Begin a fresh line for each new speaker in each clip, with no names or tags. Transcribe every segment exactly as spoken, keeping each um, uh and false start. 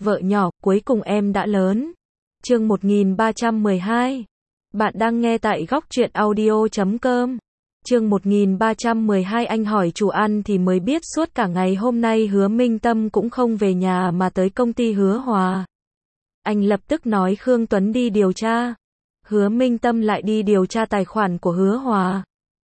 Vợ nhỏ, cuối cùng em đã lớn. Chương một nghìn ba trăm mười hai. Bạn đang nghe tại góc truyện audio chấm com. Chương một nghìn ba trăm mười hai. Anh hỏi chủ ăn thì mới biết suốt cả ngày hôm nay Hứa Minh Tâm cũng không về nhà mà tới công ty Hứa Hòa. Anh lập tức nói Khương Tuấn đi điều tra. Hứa Minh Tâm lại đi điều tra tài khoản của Hứa Hòa.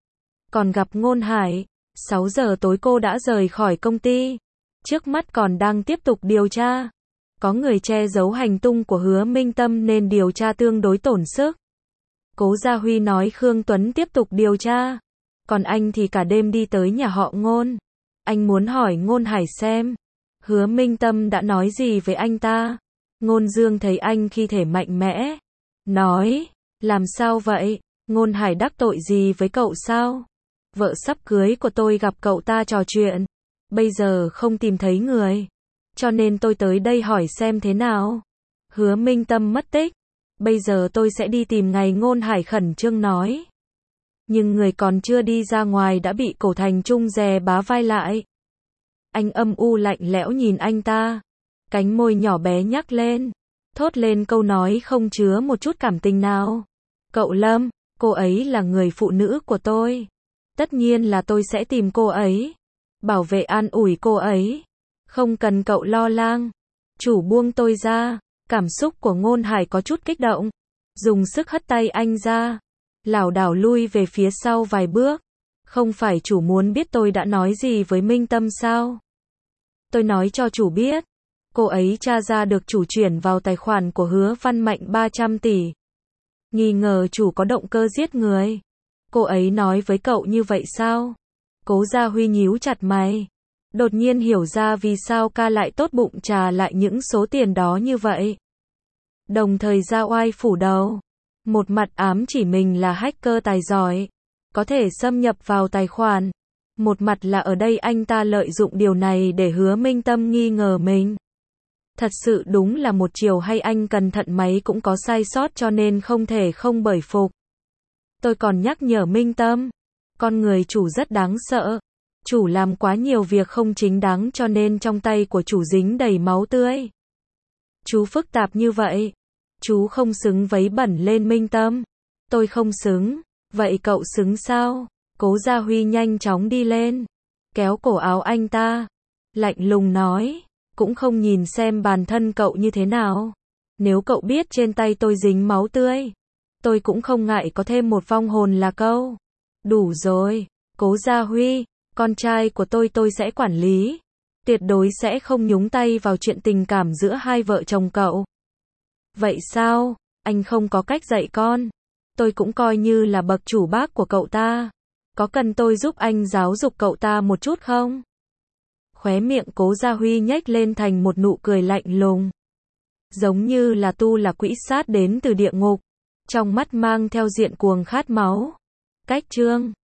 Còn gặp Ngôn Hải, sáu giờ tối cô đã rời khỏi công ty. Trước mắt còn đang tiếp tục điều tra. Có người che giấu hành tung của Hứa Minh Tâm nên điều tra tương đối tổn sức. Cố Gia Huy nói Khương Tuấn tiếp tục điều tra. Còn anh thì cả đêm đi tới nhà họ Ngôn. Anh muốn hỏi Ngôn Hải xem Hứa Minh Tâm đã nói gì với anh ta. Ngôn Dương thấy anh khi thể mạnh mẽ. Nói, làm sao vậy? Ngôn Hải đắc tội gì với cậu sao? Vợ sắp cưới của tôi gặp cậu ta trò chuyện. Bây giờ không tìm thấy người. Cho nên tôi tới đây hỏi xem thế nào. Hứa Minh Tâm mất tích. Bây giờ tôi sẽ đi tìm ngày. Ngôn Hải khẩn trương nói. Nhưng người còn chưa đi ra ngoài đã bị Cổ Thành Trung dè bá vai lại. Anh âm u lạnh lẽo nhìn anh ta. Cánh môi nhỏ bé nhắc lên. Thốt lên câu nói không chứa một chút cảm tình nào. Cậu Lâm, cô ấy là người phụ nữ của tôi. Tất nhiên là tôi sẽ tìm cô ấy. Bảo vệ an ủi cô ấy. Không cần cậu lo lắng. Chủ buông tôi ra. Cảm xúc của Ngôn Hải có chút kích động. Dùng sức hất tay anh ra. Lảo đảo lui về phía sau vài bước. Không phải chủ muốn biết tôi đã nói gì với Minh Tâm sao? Tôi nói cho chủ biết. Cô ấy tra ra được chủ chuyển vào tài khoản của Hứa Văn Mạnh ba trăm tỷ. Nghi ngờ chủ có động cơ giết người. Cô ấy nói với cậu như vậy sao? Cố Gia Huy nhíu chặt mày. Đột nhiên hiểu ra vì sao ca lại tốt bụng trả lại những số tiền đó như vậy. Đồng thời ra oai phủ đầu. Một mặt ám chỉ mình là hacker tài giỏi. Có thể xâm nhập vào tài khoản. Một mặt là ở đây anh ta lợi dụng điều này để Hứa Minh Tâm nghi ngờ mình. Thật sự đúng là một chiều hay anh cẩn thận máy cũng có sai sót cho nên không thể không bởi phục. Tôi còn nhắc nhở Minh Tâm. Con người chủ rất đáng sợ. Chủ làm quá nhiều việc không chính đáng cho nên trong tay của chủ dính đầy máu tươi. Chú phức tạp như vậy. Chú không xứng vấy bẩn lên Minh Tâm. Tôi không xứng. Vậy cậu xứng sao? Cố Gia Huy nhanh chóng đi lên. Kéo cổ áo anh ta. Lạnh lùng nói. Cũng không nhìn xem bản thân cậu như thế nào. Nếu cậu biết trên tay tôi dính máu tươi. Tôi cũng không ngại có thêm một vong hồn là câu. Đủ rồi. Cố Gia Huy. Con trai của tôi tôi sẽ quản lý. Tuyệt đối sẽ không nhúng tay vào chuyện tình cảm giữa hai vợ chồng cậu. Vậy sao? Anh không có cách dạy con. Tôi cũng coi như là bậc chủ bác của cậu ta. Có cần tôi giúp anh giáo dục cậu ta một chút không? Khóe miệng Cố Gia Huy nhếch lên thành một nụ cười lạnh lùng. Giống như là tu là quỷ sát đến từ địa ngục. Trong mắt mang theo diện cuồng khát máu. Cách chương